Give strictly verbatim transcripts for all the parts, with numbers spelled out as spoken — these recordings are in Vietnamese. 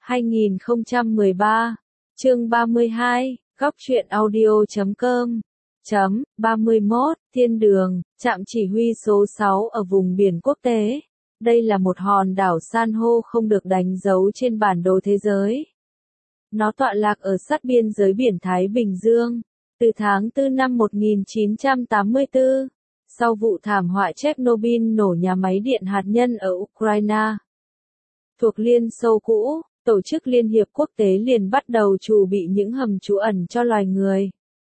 hai nghìn không trăm mười ba, chương ba mươi hai, góc truyện audio chấm com, chấm, ba mươi mốt, Thiên Đường, trạm chỉ huy số sáu ở vùng biển quốc tế. Đây là một hòn đảo san hô không được đánh dấu trên bản đồ thế giới. Nó tọa lạc ở sát biên giới biển Thái Bình Dương. Từ tháng tư năm một nghìn chín trăm tám mươi tư, sau vụ thảm họa Chernobyl nổ nhà máy điện hạt nhân ở Ukraine, thuộc Liên Xô cũ, Tổ chức Liên hiệp Quốc tế liền bắt đầu chuẩn bị những hầm trú ẩn cho loài người.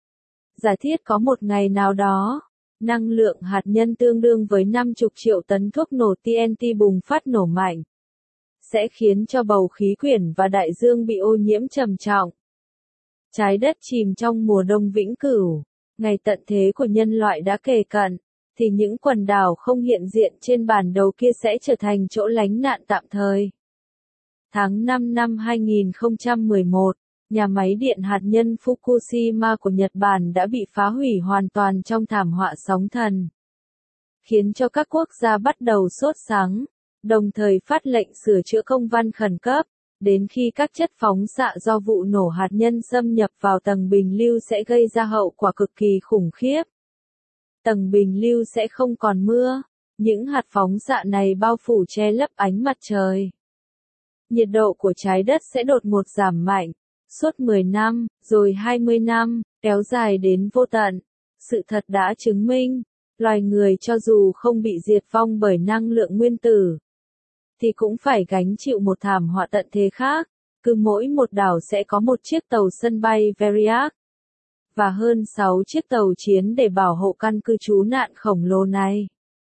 Giả thiết có một ngày nào đó, năng lượng hạt nhân tương đương với năm mươi triệu tấn thuốc nổ T N T bùng phát nổ mạnh, sẽ khiến cho bầu khí quyển và đại dương bị ô nhiễm trầm trọng. Trái đất chìm trong mùa đông vĩnh cửu, ngày tận thế của nhân loại đã kề cận, thì những quần đảo không hiện diện trên bản đồ kia sẽ trở thành chỗ lánh nạn tạm thời. Tháng năm năm hai nghìn không trăm mười một, nhà máy điện hạt nhân Fukushima của Nhật Bản đã bị phá hủy hoàn toàn trong thảm họa sóng thần, khiến cho các quốc gia bắt đầu sốt sắng, đồng thời phát lệnh sửa chữa công văn khẩn cấp, đến khi các chất phóng xạ do vụ nổ hạt nhân xâm nhập vào tầng bình lưu sẽ gây ra hậu quả cực kỳ khủng khiếp. Tầng bình lưu sẽ không còn mưa, những hạt phóng xạ này bao phủ che lấp ánh mặt trời. Nhiệt độ của trái đất sẽ đột ngột giảm mạnh, suốt mười năm, rồi hai mươi năm, kéo dài đến vô tận. Sự thật đã chứng minh, loài người cho dù không bị diệt vong bởi năng lượng nguyên tử, thì cũng phải gánh chịu một thảm họa tận thế khác. Cứ mỗi một đảo sẽ có một chiếc tàu sân bay Variak, và hơn sáu chiếc tàu chiến để bảo hộ căn cứ trú nạn khổng lồ này.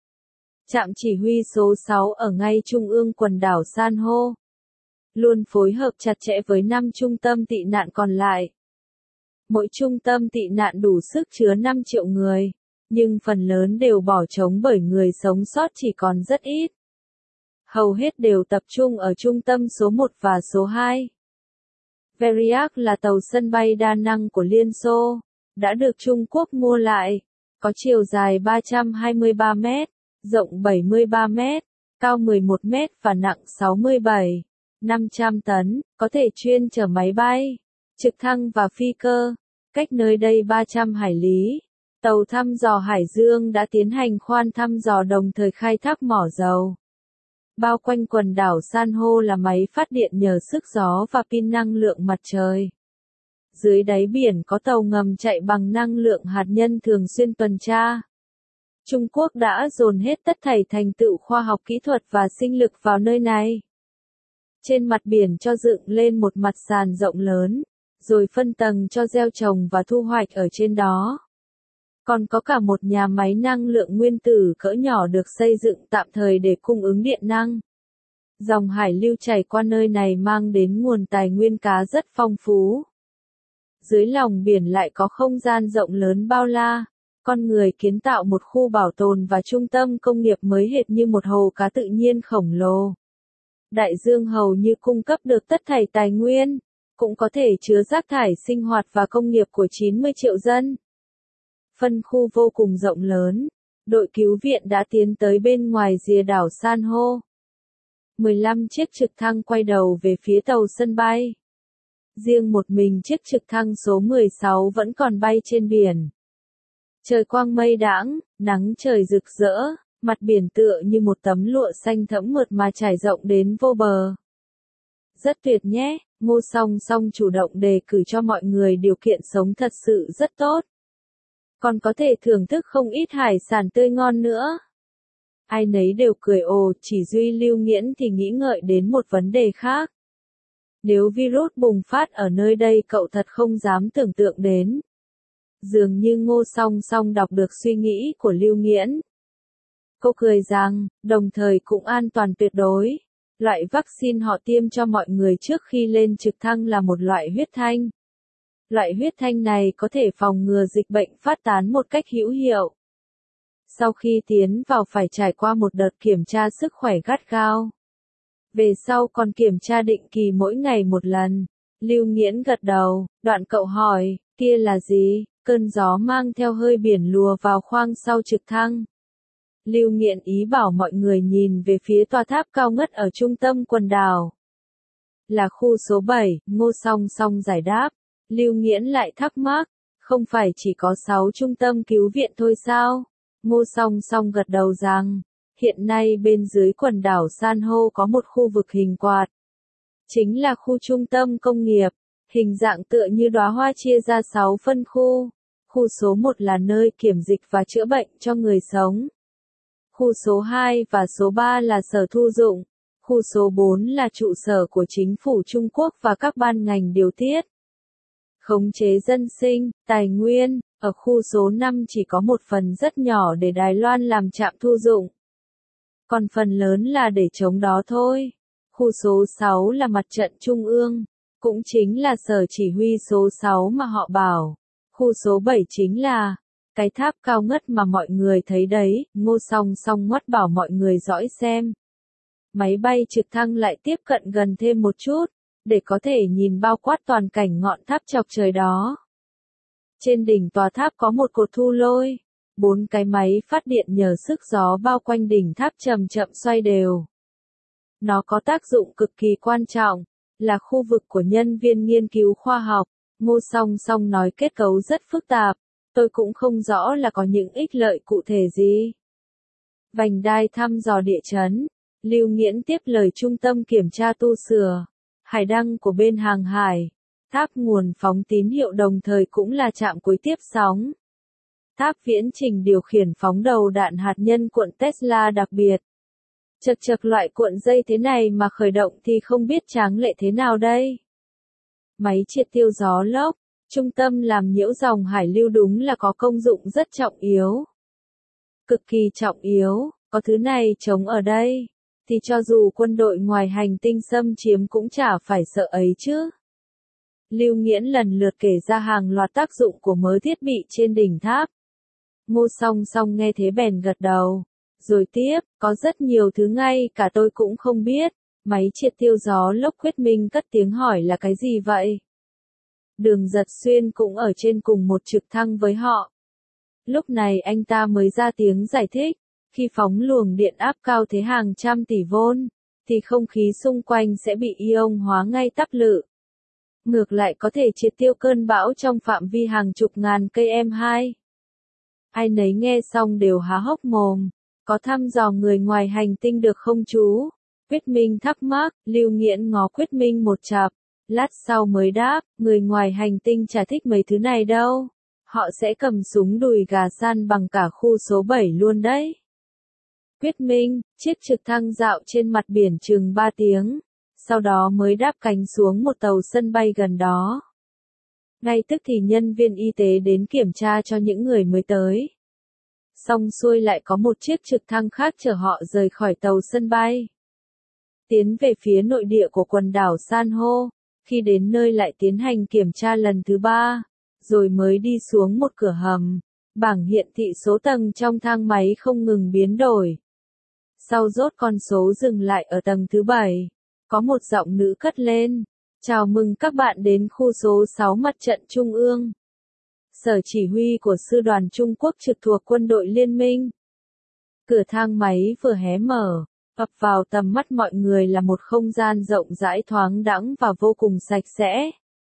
Trạm chỉ huy số sáu ở ngay trung ương quần đảo san hô, luôn phối hợp chặt chẽ với năm trung tâm tị nạn còn lại. Mỗi trung tâm tị nạn đủ sức chứa năm triệu người, nhưng phần lớn đều bỏ trống bởi người sống sót chỉ còn rất ít. Hầu hết đều tập trung ở trung tâm số một và số hai. Variak là tàu sân bay đa năng của Liên Xô, đã được Trung Quốc mua lại, có chiều dài ba trăm hai mươi ba mét, rộng bảy mươi ba mét, cao mười một mét và nặng sáu mươi bảy nghìn năm trăm tấn, có thể chuyên chở máy bay, trực thăng và phi cơ. Cách nơi đây ba trăm hải lý, tàu thăm dò Hải Dương đã tiến hành khoan thăm dò đồng thời khai thác mỏ dầu. Bao quanh quần đảo san hô là máy phát điện nhờ sức gió và pin năng lượng mặt trời. Dưới đáy biển có tàu ngầm chạy bằng năng lượng hạt nhân thường xuyên tuần tra. Trung Quốc đã dồn hết tất thảy thành tựu khoa học kỹ thuật và sinh lực vào nơi này. Trên mặt biển cho dựng lên một mặt sàn rộng lớn, rồi phân tầng cho gieo trồng và thu hoạch ở trên đó. Còn có cả một nhà máy năng lượng nguyên tử cỡ nhỏ được xây dựng tạm thời để cung ứng điện năng. Dòng hải lưu chảy qua nơi này mang đến nguồn tài nguyên cá rất phong phú. Dưới lòng biển lại có không gian rộng lớn bao la, con người kiến tạo một khu bảo tồn và trung tâm công nghiệp mới hệt như một hồ cá tự nhiên khổng lồ. Đại dương hầu như cung cấp được tất thảy tài nguyên, cũng có thể chứa rác thải sinh hoạt và công nghiệp của chín mươi triệu dân. Phân khu vô cùng rộng lớn, đội cứu viện đã tiến tới bên ngoài rìa đảo san hô. mười lăm chiếc trực thăng quay đầu về phía tàu sân bay. Riêng một mình chiếc trực thăng số mười sáu vẫn còn bay trên biển. Trời quang mây đãng, nắng trời rực rỡ, mặt biển tựa như một tấm lụa xanh thẫm mượt mà trải rộng đến vô bờ. Rất tuyệt nhé, Ngô Song Song chủ động đề cử cho mọi người điều kiện sống thật sự rất tốt. Còn có thể thưởng thức không ít hải sản tươi ngon nữa. Ai nấy đều cười ồ, chỉ duy Lưu Nghiễn thì nghĩ ngợi đến một vấn đề khác. Nếu virus bùng phát ở nơi đây cậu thật không dám tưởng tượng đến. Dường như Ngô Song Song đọc được suy nghĩ của Lưu Nghiễn. Cô cười rằng, đồng thời cũng an toàn tuyệt đối. Loại vaccine họ tiêm cho mọi người trước khi lên trực thăng là một loại huyết thanh. Loại huyết thanh này có thể phòng ngừa dịch bệnh phát tán một cách hữu hiệu. Sau khi tiến vào phải trải qua một đợt kiểm tra sức khỏe gắt gao. Về sau còn kiểm tra định kỳ mỗi ngày một lần. Lưu Nghiễn gật đầu, đoạn cậu hỏi, kia là gì? Cơn gió mang theo hơi biển lùa vào khoang sau trực thăng. Lưu Nghiễn ý bảo mọi người nhìn về phía tòa tháp cao ngất ở trung tâm quần đảo. Là khu số bảy, Ngô Song Song giải đáp. Lưu Nghiễn lại thắc mắc, không phải chỉ có sáu trung tâm cứu viện thôi sao? Ngô Song Song gật đầu rằng, hiện nay bên dưới quần đảo San hô có một khu vực hình quạt. Chính là khu trung tâm công nghiệp, hình dạng tựa như đóa hoa chia ra sáu phân khu. Khu số một là nơi kiểm dịch và chữa bệnh cho người sống. Khu số hai và số ba là sở thu dụng. Khu số bốn là trụ sở của chính phủ Trung Quốc và các ban ngành điều tiết. Khống chế dân sinh, tài nguyên, ở khu số năm chỉ có một phần rất nhỏ để Đài Loan làm trạm thu dụng. Còn phần lớn là để chống đó thôi. Khu số sáu là mặt trận trung ương, cũng chính là sở chỉ huy số sáu mà họ bảo. Khu số bảy chính là cái tháp cao ngất mà mọi người thấy đấy, Ngô Song Song ngoắt bảo mọi người dõi xem. Máy bay trực thăng lại tiếp cận gần thêm một chút, để có thể nhìn bao quát toàn cảnh ngọn tháp chọc trời đó. Trên đỉnh tòa tháp có một cột thu lôi, bốn cái máy phát điện nhờ sức gió bao quanh đỉnh tháp chậm chậm xoay đều. Nó có tác dụng cực kỳ quan trọng, là khu vực của nhân viên nghiên cứu khoa học. Ngô Song Song nói kết cấu rất phức tạp, tôi cũng không rõ là có những ích lợi cụ thể gì. Vành đai thăm dò địa chấn, Lưu Nghiễn tiếp lời trung tâm kiểm tra tu sửa, hải đăng của bên hàng hải, tháp nguồn phóng tín hiệu đồng thời cũng là trạm cuối tiếp sóng. Tháp viễn trình điều khiển phóng đầu đạn hạt nhân cuộn Tesla đặc biệt. Chật chật loại cuộn dây thế này mà khởi động thì không biết tráng lệ thế nào đây. Máy triệt tiêu gió lốc, trung tâm làm nhiễu dòng hải lưu đúng là có công dụng rất trọng yếu. Cực kỳ trọng yếu, có thứ này chống ở đây, thì cho dù quân đội ngoài hành tinh xâm chiếm cũng chả phải sợ ấy chứ. Lưu Nghiễn lần lượt kể ra hàng loạt tác dụng của mớ thiết bị trên đỉnh tháp. Ngô Song Song nghe thế bèn gật đầu. Rồi tiếp, có rất nhiều thứ ngay cả tôi cũng không biết. Máy triệt tiêu gió lốc Quyết Minh cất tiếng hỏi là cái gì vậy? Đường Giật Xuyên cũng ở trên cùng một trực thăng với họ. Lúc này anh ta mới ra tiếng giải thích, khi phóng luồng điện áp cao thế hàng trăm tỷ vôn, thì không khí xung quanh sẽ bị ion hóa ngay tắp lự. Ngược lại có thể triệt tiêu cơn bão trong phạm vi hàng chục ngàn cây em hai. Ai nấy nghe xong đều há hốc mồm, có thăm dò người ngoài hành tinh được không chú? Quyết Minh thắc mắc, Lưu Nghiễn ngó Quyết Minh một chặp, lát sau mới đáp, người ngoài hành tinh chả thích mấy thứ này đâu. Họ sẽ cầm súng đùi gà săn bằng cả khu số bảy luôn đấy. Quyết Minh, chiếc trực thăng dạo trên mặt biển chừng ba tiếng, sau đó mới đáp cánh xuống một tàu sân bay gần đó. Ngay tức thì nhân viên y tế đến kiểm tra cho những người mới tới. Xong xuôi lại có một chiếc trực thăng khác chở họ rời khỏi tàu sân bay. Tiến về phía nội địa của quần đảo San hô, khi đến nơi lại tiến hành kiểm tra lần thứ ba, rồi mới đi xuống một cửa hầm. Bảng hiển thị số tầng trong thang máy không ngừng biến đổi. Sau rốt con số dừng lại ở tầng thứ bảy, có một giọng nữ cất lên. Chào mừng các bạn đến khu số sáu mặt trận Trung ương. Sở chỉ huy của sư đoàn Trung Quốc trực thuộc quân đội liên minh. Cửa thang máy vừa hé mở, ập vào tầm mắt mọi người là một không gian rộng rãi thoáng đãng và vô cùng sạch sẽ.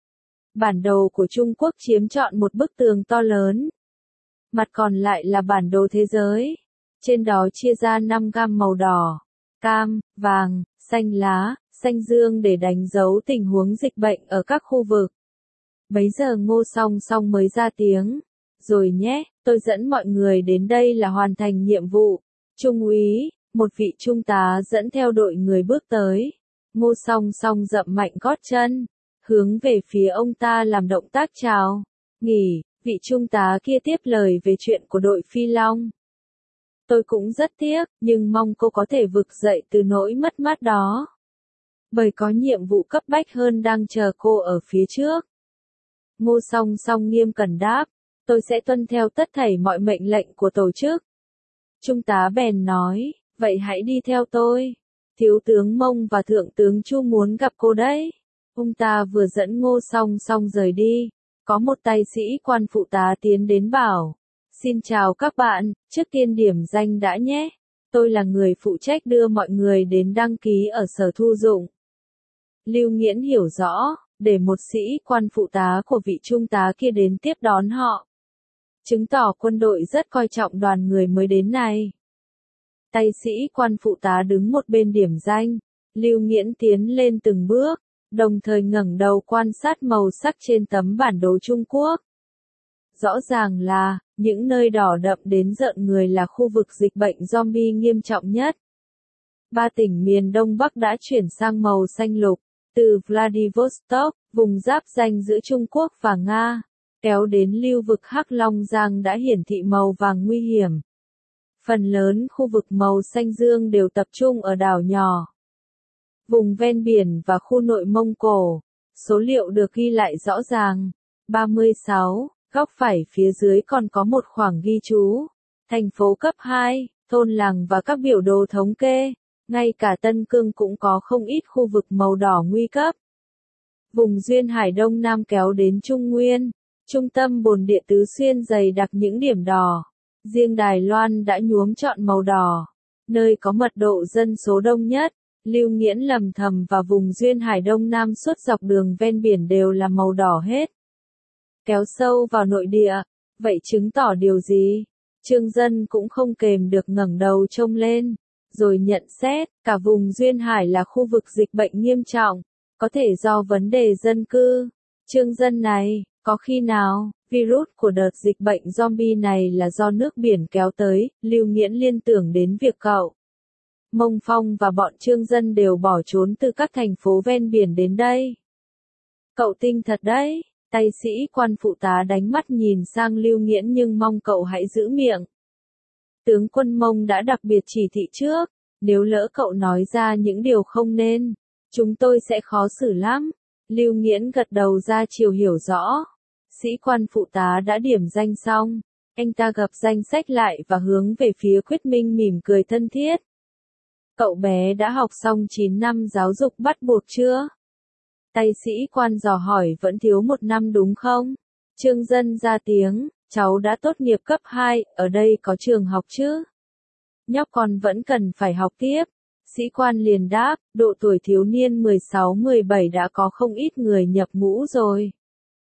Bản đồ của Trung Quốc chiếm trọn một bức tường to lớn. Mặt còn lại là bản đồ thế giới. Trên đó chia ra năm gam màu đỏ, cam, vàng, xanh lá, xanh dương để đánh dấu tình huống dịch bệnh ở các khu vực. Bấy giờ Ngô Song Song mới ra tiếng. Rồi nhé, tôi dẫn mọi người đến đây là hoàn thành nhiệm vụ. Trung úy, một vị trung tá dẫn theo đội người bước tới. Ngô Song Song dậm mạnh gót chân, hướng về phía ông ta làm động tác chào. Nghỉ, vị trung tá kia tiếp lời về chuyện của đội Phi Long. Tôi cũng rất tiếc, nhưng mong cô có thể vực dậy từ nỗi mất mát đó. Bởi có nhiệm vụ cấp bách hơn đang chờ cô ở phía trước. Ngô Song Song nghiêm cẩn đáp, tôi sẽ tuân theo tất thảy mọi mệnh lệnh của tổ chức. Trung tá bèn nói, vậy hãy đi theo tôi. Thiếu tướng Mông và thượng tướng Chu muốn gặp cô đấy. Ông ta vừa dẫn Ngô Song Song rời đi, có một tay sĩ quan phụ tá tiến đến bảo, xin chào các bạn, trước tiên điểm danh đã nhé. Tôi là người phụ trách đưa mọi người đến đăng ký ở sở thu dụng. Lưu Nghiễn hiểu rõ, để một sĩ quan phụ tá của vị trung tá kia đến tiếp đón họ. Chứng tỏ quân đội rất coi trọng đoàn người mới đến này. Tay sĩ quan phụ tá đứng một bên điểm danh, Lưu Nghiễn tiến lên từng bước, đồng thời ngẩng đầu quan sát màu sắc trên tấm bản đồ Trung Quốc. Rõ ràng là, những nơi đỏ đậm đến rợn người là khu vực dịch bệnh zombie nghiêm trọng nhất. Ba tỉnh miền Đông Bắc đã chuyển sang màu xanh lục, từ Vladivostok, vùng giáp ranh giữa Trung Quốc và Nga, kéo đến lưu vực Hắc Long Giang đã hiển thị màu vàng nguy hiểm. Phần lớn khu vực màu xanh dương đều tập trung ở đảo nhỏ, vùng ven biển và khu nội Mông Cổ. Số liệu được ghi lại rõ ràng. ba mươi sáu, góc phải phía dưới còn có một khoảng ghi chú. Thành phố cấp hai, thôn làng và các biểu đồ thống kê. Ngay cả Tân Cương cũng có không ít khu vực màu đỏ nguy cấp. Vùng duyên hải Đông Nam kéo đến Trung Nguyên, trung tâm bồn địa Tứ Xuyên dày đặc những điểm đỏ. Riêng Đài Loan đã nhuốm trọn màu đỏ, nơi có mật độ dân số đông nhất. Lưu Nghiễn lầm thầm và vùng duyên hải Đông Nam suốt dọc đường ven biển đều là màu đỏ hết. Kéo sâu vào nội địa, vậy chứng tỏ điều gì? Trương Dân cũng không kềm được ngẩng đầu trông lên, rồi nhận xét, cả vùng duyên hải là khu vực dịch bệnh nghiêm trọng, có thể do vấn đề dân cư. Trương Dân này, có khi nào, virus của đợt dịch bệnh zombie này là do nước biển kéo tới? Lưu Nghiễn liên tưởng đến việc cậu Mông Phong và bọn Trương Dân đều bỏ trốn từ các thành phố ven biển đến đây. Cậu tinh thật đấy, tay sĩ quan phụ tá đánh mắt nhìn sang Lưu Nghiễn nhưng mong cậu hãy giữ miệng. Tướng quân Mông đã đặc biệt chỉ thị trước, nếu lỡ cậu nói ra những điều không nên, chúng tôi sẽ khó xử lắm. Lưu Nghiễn gật đầu ra chiều hiểu rõ. Sĩ quan phụ tá đã điểm danh xong, anh ta gập danh sách lại và hướng về phía Quyết Minh mỉm cười thân thiết. Cậu bé đã học xong chín năm giáo dục bắt buộc chưa? Tay sĩ quan dò hỏi vẫn thiếu một năm đúng không? Trương Dân ra tiếng, cháu đã tốt nghiệp cấp hai, ở đây có trường học chứ? Nhóc con vẫn cần phải học tiếp. Sĩ quan liền đáp, độ tuổi thiếu niên mười sáu mười bảy đã có không ít người nhập ngũ rồi.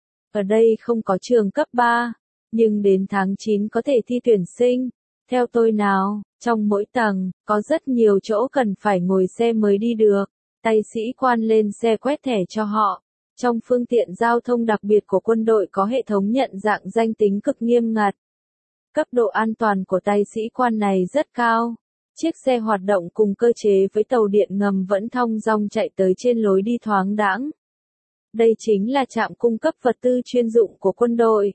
Ở đây không có trường cấp ba, nhưng đến tháng chín có thể thi tuyển sinh. Theo tôi nào, trong mỗi tầng, có rất nhiều chỗ cần phải ngồi xe mới đi được. Tay sĩ quan lên xe quét thẻ cho họ. Trong phương tiện giao thông đặc biệt của quân đội có hệ thống nhận dạng danh tính cực nghiêm ngặt. Cấp độ an toàn của tay sĩ quan này rất cao. Chiếc xe hoạt động cùng cơ chế với tàu điện ngầm vẫn thong dong chạy tới trên lối đi thoáng đãng. Đây chính là trạm cung cấp vật tư chuyên dụng của quân đội.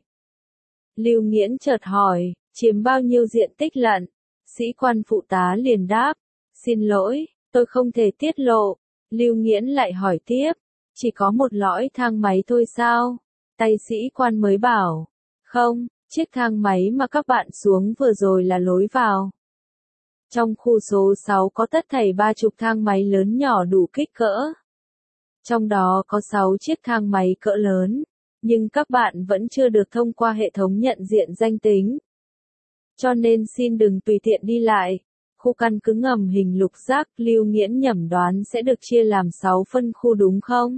Lưu Nghiễn chợt hỏi, chiếm bao nhiêu diện tích lận? Sĩ quan phụ tá liền đáp, xin lỗi, tôi không thể tiết lộ. Lưu Nghiễn lại hỏi tiếp, chỉ có một lõi thang máy thôi sao? Tay sĩ quan mới bảo, không, chiếc thang máy mà các bạn xuống vừa rồi là lối vào. Trong khu số sáu có tất thảy ba chục thang máy lớn nhỏ đủ kích cỡ. Trong đó có sáu chiếc thang máy cỡ lớn, nhưng các bạn vẫn chưa được thông qua hệ thống nhận diện danh tính. Cho nên xin đừng tùy tiện đi lại. Khu căn cứ ngầm hình lục giác, Lưu Nghiễn nhẩm đoán sẽ được chia làm sáu phân khu đúng không?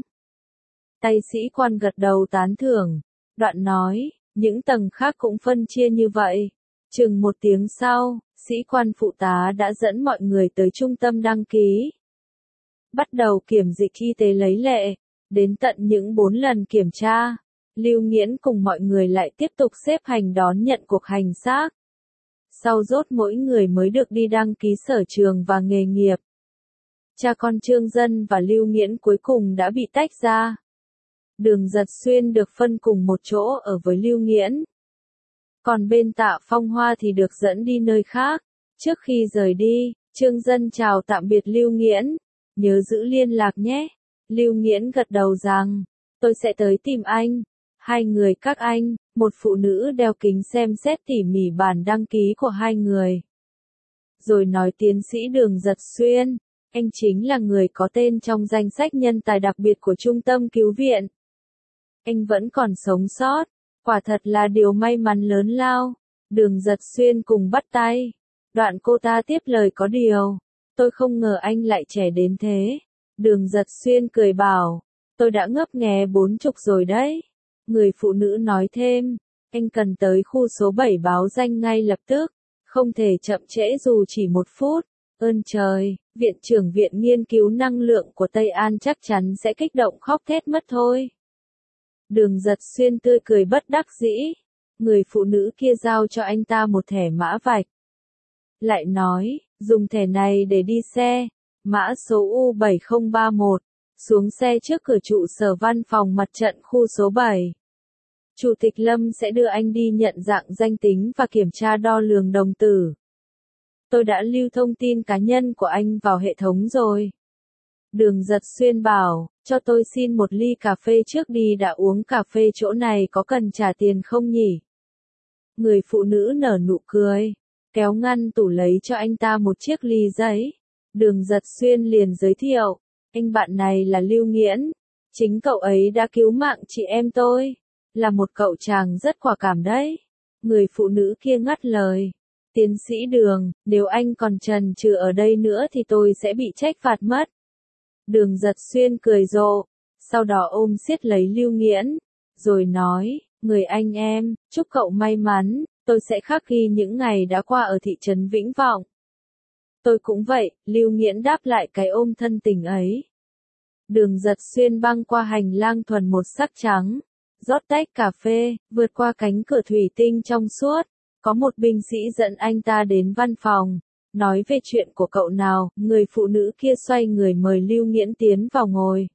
Tay sĩ quan gật đầu tán thưởng. Đoạn nói, những tầng khác cũng phân chia như vậy. Chừng một tiếng sau, sĩ quan phụ tá đã dẫn mọi người tới trung tâm đăng ký. Bắt đầu kiểm dịch y tế lấy lệ. Đến tận những bốn lần kiểm tra, Lưu Nghiễn cùng mọi người lại tiếp tục xếp hành đón nhận cuộc hành xác. Sau rốt mỗi người mới được đi đăng ký sở trường và nghề nghiệp. Cha con Trương Dân và Lưu Nghiễn cuối cùng đã bị tách ra. Đường Giật Xuyên được phân cùng một chỗ ở với Lưu Nghiễn. Còn bên Tạ Phong Hoa thì được dẫn đi nơi khác. Trước khi rời đi, Trương Dân chào tạm biệt Lưu Nghiễn. Nhớ giữ liên lạc nhé. Lưu Nghiễn gật đầu rằng, tôi sẽ tới tìm anh. Hai người các anh, một phụ nữ đeo kính xem xét tỉ mỉ bản đăng ký của hai người. Rồi nói tiến sĩ Đường Giật Xuyên, anh chính là người có tên trong danh sách nhân tài đặc biệt của trung tâm cứu viện. Anh vẫn còn sống sót, quả thật là điều may mắn lớn lao. Đường Giật Xuyên cùng bắt tay. Đoạn cô ta tiếp lời có điều, tôi không ngờ anh lại trẻ đến thế. Đường Giật Xuyên cười bảo, tôi đã ngấp nghé bốn chục rồi đấy. Người phụ nữ nói thêm, anh cần tới khu số bảy báo danh ngay lập tức, không thể chậm trễ dù chỉ một phút. Ơn trời, Viện trưởng Viện Nghiên cứu Năng lượng của Tây An chắc chắn sẽ kích động khóc thét mất thôi. Đường Giật Xuyên tươi cười bất đắc dĩ. Người phụ nữ kia giao cho anh ta một thẻ mã vạch. Lại nói, dùng thẻ này để đi xe, mã số U bảy không ba một, xuống xe trước cửa trụ sở văn phòng mặt trận khu số bảy. Chủ tịch Lâm sẽ đưa anh đi nhận dạng danh tính và kiểm tra đo lường đồng tử. Tôi đã lưu thông tin cá nhân của anh vào hệ thống rồi. Đường Giật Xuyên bảo, cho tôi xin một ly cà phê trước đi, đã uống cà phê chỗ này có cần trả tiền không nhỉ? Người phụ nữ nở nụ cười, kéo ngăn tủ lấy cho anh ta một chiếc ly giấy. Đường Giật Xuyên liền giới thiệu, anh bạn này là Lưu Nghiễn, chính cậu ấy đã cứu mạng chị em tôi, là một cậu chàng rất quả cảm đấy. Người phụ nữ kia ngắt lời, tiến sĩ Đường, nếu anh còn chần chừ ở đây nữa thì tôi sẽ bị trách phạt mất. Đường Giật Xuyên cười rộ, sau đó ôm siết lấy Lưu Nghiễn, rồi nói, người anh em, chúc cậu may mắn, tôi sẽ khắc ghi những ngày đã qua ở thị trấn Vĩnh Vọng. Tôi cũng vậy, Lưu Nghiễn đáp lại cái ôm thân tình ấy. Đường Giật Xuyên băng qua hành lang thuần một sắc trắng, rót tách cà phê, vượt qua cánh cửa thủy tinh trong suốt, có một binh sĩ dẫn anh ta đến văn phòng, nói về chuyện của cậu nào, người phụ nữ kia xoay người mời Lưu Nghiễn tiến vào ngồi.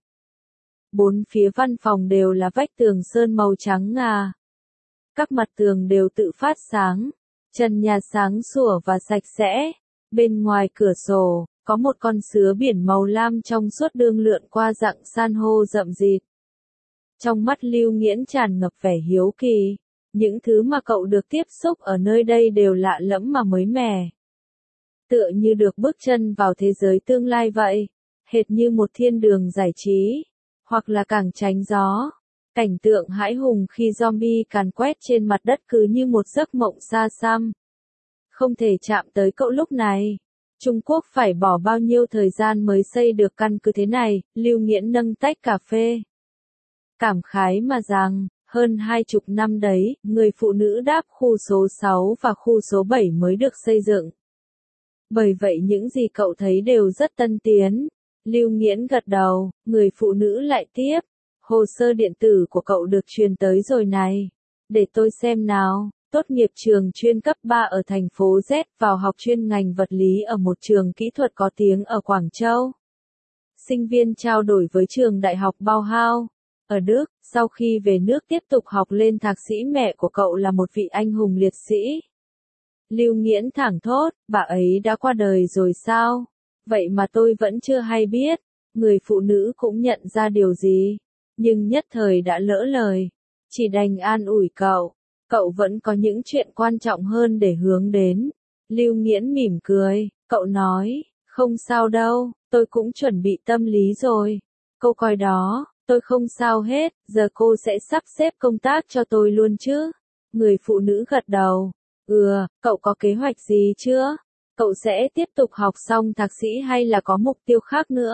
Bốn phía văn phòng đều là vách tường sơn màu trắng ngà. Các mặt tường đều tự phát sáng, trần nhà sáng sủa và sạch sẽ. Bên ngoài cửa sổ, có một con sứa biển màu lam trong suốt đương lượn qua dặng san hô rậm rịt. Trong mắt Lưu Nghiễn tràn ngập vẻ hiếu kỳ, những thứ mà cậu được tiếp xúc ở nơi đây đều lạ lẫm mà mới mẻ. Tựa như được bước chân vào thế giới tương lai vậy, hệt như một thiên đường giải trí, hoặc là cảng tránh gió. Cảnh tượng hãi hùng khi zombie càn quét trên mặt đất cứ như một giấc mộng xa xăm. Không thể chạm tới cậu lúc này. Trung Quốc phải bỏ bao nhiêu thời gian mới xây được căn cứ thế này, Lưu Nghiễn nâng tách cà phê. Cảm khái mà rằng, hơn hai chục năm đấy, người phụ nữ đáp khu số sáu và khu số bảy mới được xây dựng. Bởi vậy những gì cậu thấy đều rất tân tiến. Lưu Nghiễn gật đầu, người phụ nữ lại tiếp. Hồ sơ điện tử của cậu được truyền tới rồi này. Để tôi xem nào. Tốt nghiệp trường chuyên cấp ba ở thành phố Z, vào học chuyên ngành vật lý ở một trường kỹ thuật có tiếng ở Quảng Châu. Sinh viên trao đổi với trường đại học Bauhaus ở Đức, sau khi về nước tiếp tục học lên thạc sĩ. Mẹ của cậu là một vị anh hùng liệt sĩ. Lưu Nghiễn thẳng thốt, bà ấy đã qua đời rồi sao? Vậy mà tôi vẫn chưa hay biết. Người phụ nữ cũng nhận ra điều gì, nhưng nhất thời đã lỡ lời, chỉ đành an ủi cậu. Cậu vẫn có những chuyện quan trọng hơn để hướng đến. Lưu Nghiễn mỉm cười, cậu nói, không sao đâu, tôi cũng chuẩn bị tâm lý rồi. Câu coi đó, tôi không sao hết, giờ cô sẽ sắp xếp công tác cho tôi luôn chứ? Người phụ nữ gật đầu, ừ, cậu có kế hoạch gì chưa? Cậu sẽ tiếp tục học xong thạc sĩ hay là có mục tiêu khác nữa?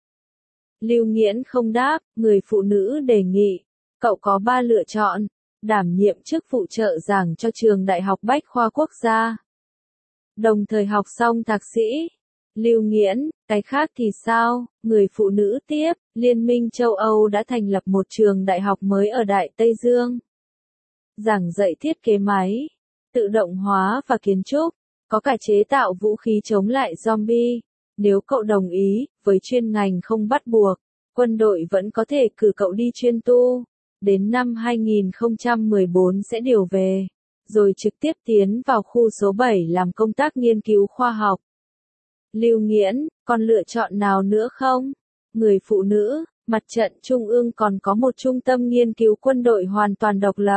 Lưu Nghiễn không đáp, người phụ nữ đề nghị, cậu có ba lựa chọn. Đảm nhiệm chức vụ trợ giảng cho trường Đại học Bách khoa Quốc gia. Đồng thời học xong thạc sĩ. Lưu Nghiễn, cái khác thì sao? Người phụ nữ tiếp, Liên minh châu Âu đã thành lập một trường đại học mới ở Đại Tây Dương. Giảng dạy thiết kế máy, tự động hóa và kiến trúc, có cả chế tạo vũ khí chống lại zombie. Nếu cậu đồng ý, với chuyên ngành không bắt buộc, quân đội vẫn có thể cử cậu đi chuyên tu. Đến năm hai nghìn không trăm mười bốn sẽ điều về, rồi trực tiếp tiến vào khu số bảy làm công tác nghiên cứu khoa học. Lưu Nghiễn, còn lựa chọn nào nữa không? Người phụ nữ, mặt trận trung ương còn có một trung tâm nghiên cứu quân đội hoàn toàn độc lập.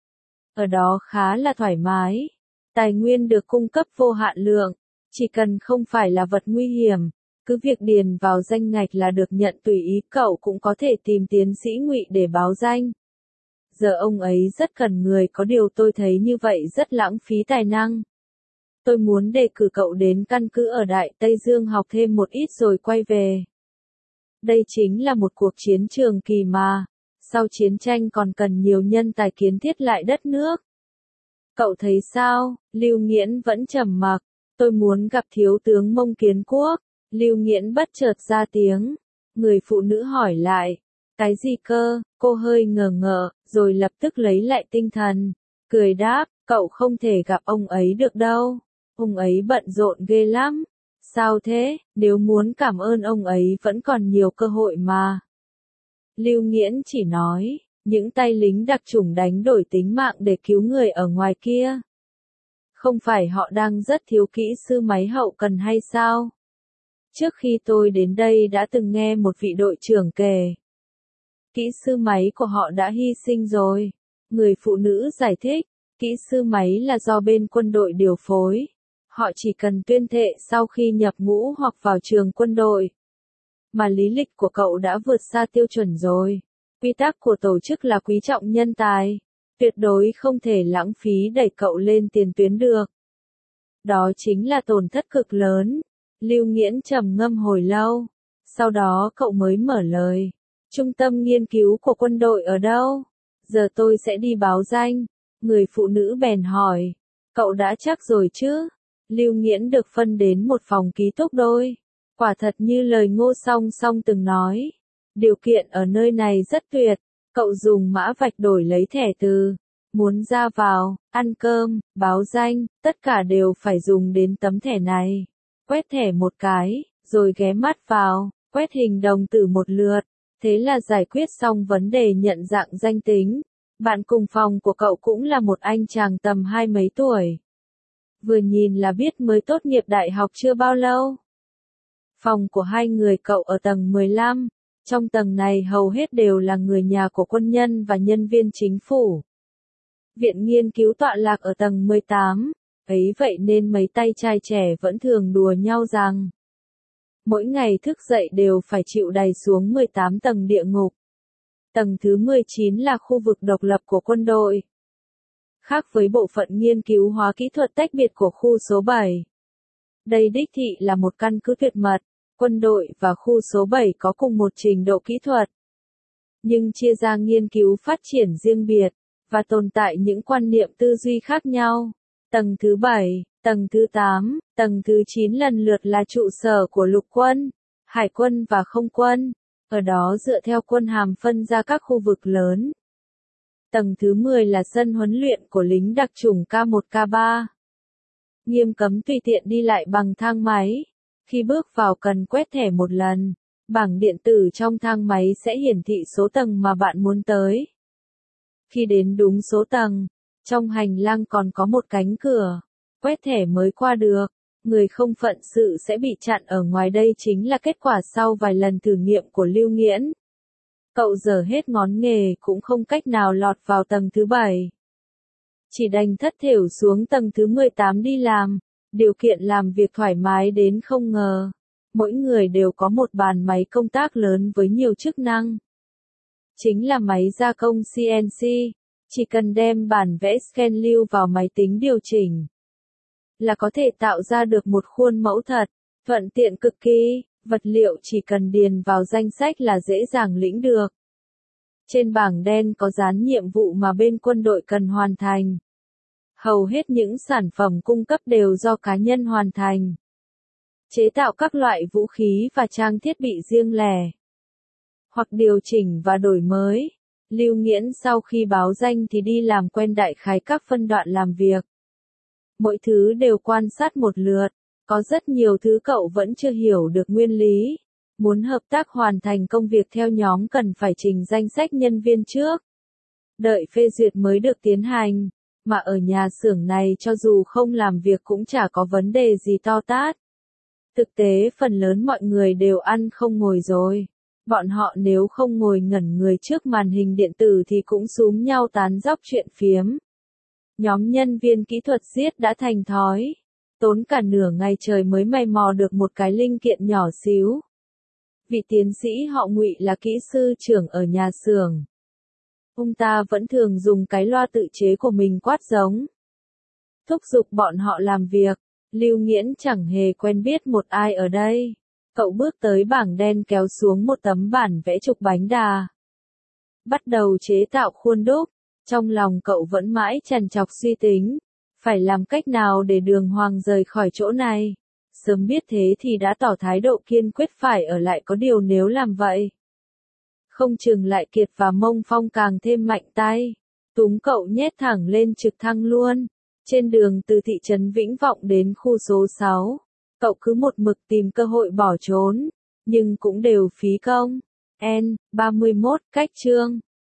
Ở đó khá là thoải mái. Tài nguyên được cung cấp vô hạn lượng, chỉ cần không phải là vật nguy hiểm. Cứ việc điền vào danh ngạch là được nhận, tùy ý. Cậu cũng có thể tìm tiến sĩ Ngụy để báo danh. Giờ ông ấy rất cần người, có điều tôi thấy như vậy rất lãng phí tài năng. Tôi muốn đề cử cậu đến căn cứ ở Đại Tây Dương học thêm một ít rồi quay về. Đây chính là một cuộc chiến trường kỳ mà. Sau chiến tranh còn cần nhiều nhân tài kiến thiết lại đất nước. Cậu thấy sao? Lưu Nghiễn vẫn trầm mặc. Tôi muốn gặp thiếu tướng Mông Kiến Quốc. Lưu Nghiễn bất chợt ra tiếng. Người phụ nữ hỏi lại. Cái gì cơ? Cô hơi ngờ ngợ, rồi lập tức lấy lại tinh thần. Cười đáp, cậu không thể gặp ông ấy được đâu. Ông ấy bận rộn ghê lắm. Sao thế? Nếu muốn cảm ơn ông ấy vẫn còn nhiều cơ hội mà. Lưu Nghiễn chỉ nói, những tay lính đặc chủng đánh đổi tính mạng để cứu người ở ngoài kia. Không phải họ đang rất thiếu kỹ sư máy hậu cần hay sao? Trước khi tôi đến đây đã từng nghe một vị đội trưởng kể. Kỹ sư máy của họ đã hy sinh rồi. Người phụ nữ giải thích, kỹ sư máy là do bên quân đội điều phối. Họ chỉ cần tuyên thệ sau khi nhập ngũ hoặc vào trường quân đội. Mà lý lịch của cậu đã vượt xa tiêu chuẩn rồi. Quy tắc của tổ chức là quý trọng nhân tài. Tuyệt đối không thể lãng phí đẩy cậu lên tiền tuyến được. Đó chính là tổn thất cực lớn. Lưu Nghiễn trầm ngâm hồi lâu. Sau đó cậu mới mở lời. Trung tâm nghiên cứu của quân đội ở đâu? Giờ tôi sẽ đi báo danh. Người phụ nữ bèn hỏi. Cậu đã chắc rồi chứ? Lưu Nghiễn được phân đến một phòng ký túc đôi. Quả thật như lời Ngô Song Song từng nói. Điều kiện ở nơi này rất tuyệt. Cậu dùng mã vạch đổi lấy thẻ từ. Muốn ra vào, ăn cơm, báo danh, tất cả đều phải dùng đến tấm thẻ này. Quét thẻ một cái, rồi ghé mắt vào, quét hình đồng tử một lượt. Thế là giải quyết xong vấn đề nhận dạng danh tính. Bạn cùng phòng của cậu cũng là một anh chàng tầm hai mấy tuổi. Vừa nhìn là biết mới tốt nghiệp đại học chưa bao lâu. Phòng của hai người cậu ở tầng mười lăm. Trong tầng này hầu hết đều là người nhà của quân nhân và nhân viên chính phủ. Viện nghiên cứu tọa lạc ở tầng mười tám. Ấy vậy nên mấy tay trai trẻ vẫn thường đùa nhau rằng mỗi ngày thức dậy đều phải chịu đày xuống mười tám tầng địa ngục. Tầng thứ mười chín là khu vực độc lập của quân đội. Khác với bộ phận nghiên cứu hóa kỹ thuật tách biệt của khu số bảy. Đây đích thị là một căn cứ tuyệt mật, quân đội và khu số bảy có cùng một trình độ kỹ thuật. Nhưng chia ra nghiên cứu phát triển riêng biệt, và tồn tại những quan niệm tư duy khác nhau. Tầng thứ bảy, tầng thứ tám, tầng thứ chín lần lượt là trụ sở của lục quân, hải quân và không quân. Ở đó dựa theo quân hàm phân ra các khu vực lớn. Tầng thứ mười là sân huấn luyện của lính đặc chủng K một K ba. Nghiêm cấm tùy tiện đi lại bằng thang máy. Khi bước vào cần quét thẻ một lần. Bảng điện tử trong thang máy sẽ hiển thị số tầng mà bạn muốn tới. Khi đến đúng số tầng, trong hành lang còn có một cánh cửa. Quét thẻ mới qua được. Người không phận sự sẽ bị chặn ở ngoài. Đây chính là kết quả sau vài lần thử nghiệm của Lưu Nghiễn. Cậu dở hết ngón nghề cũng không cách nào lọt vào tầng thứ bảy. Chỉ đành thất thểu xuống tầng thứ mười tám đi làm. Điều kiện làm việc thoải mái đến không ngờ. Mỗi người đều có một bàn máy công tác lớn với nhiều chức năng. Chính là máy gia công xê en xê. Chỉ cần đem bản vẽ scan lưu vào máy tính điều chỉnh là có thể tạo ra được một khuôn mẫu thật, thuận tiện cực kỳ, vật liệu chỉ cần điền vào danh sách là dễ dàng lĩnh được. Trên bảng đen có dán nhiệm vụ mà bên quân đội cần hoàn thành. Hầu hết những sản phẩm cung cấp đều do cá nhân hoàn thành. Chế tạo các loại vũ khí và trang thiết bị riêng lẻ. Hoặc điều chỉnh và đổi mới. Lưu Nghiễn sau khi báo danh thì đi làm quen đại khái các phân đoạn làm việc. Mỗi thứ đều quan sát một lượt. Có rất nhiều thứ cậu vẫn chưa hiểu được nguyên lý. Muốn hợp tác hoàn thành công việc theo nhóm cần phải trình danh sách nhân viên trước. Đợi phê duyệt mới được tiến hành. Mà ở nhà xưởng này cho dù không làm việc cũng chả có vấn đề gì to tát. Thực tế phần lớn mọi người đều ăn không ngồi rồi. Bọn họ nếu không ngồi ngẩn người trước màn hình điện tử thì cũng xúm nhau tán dóc chuyện phiếm. Nhóm nhân viên kỹ thuật giết đã thành thói. Tốn cả nửa ngày trời mới mày mò được một cái linh kiện nhỏ xíu. Vị tiến sĩ họ Ngụy là kỹ sư trưởng ở nhà xưởng. Ông ta vẫn thường dùng cái loa tự chế của mình quát giống. Thúc giục bọn họ làm việc. Lưu Nghiễn chẳng hề quen biết một ai ở đây. Cậu bước tới bảng đen kéo xuống một tấm bản vẽ trục bánh đà. Bắt đầu chế tạo khuôn đúc. Trong lòng cậu vẫn mãi trằn trọc suy tính. Phải làm cách nào để Đường Hoàng rời khỏi chỗ này? Sớm biết thế thì đã tỏ thái độ kiên quyết phải ở lại, có điều nếu làm vậy, không chừng lại Kiệt và Mông Phong càng thêm mạnh tay. Túm cậu nhét thẳng lên trực thăng luôn. Trên đường từ thị trấn Vĩnh Vọng đến khu số sáu, cậu cứ một mực tìm cơ hội bỏ trốn, nhưng cũng đều phí công. N ba mươi mốt cách chương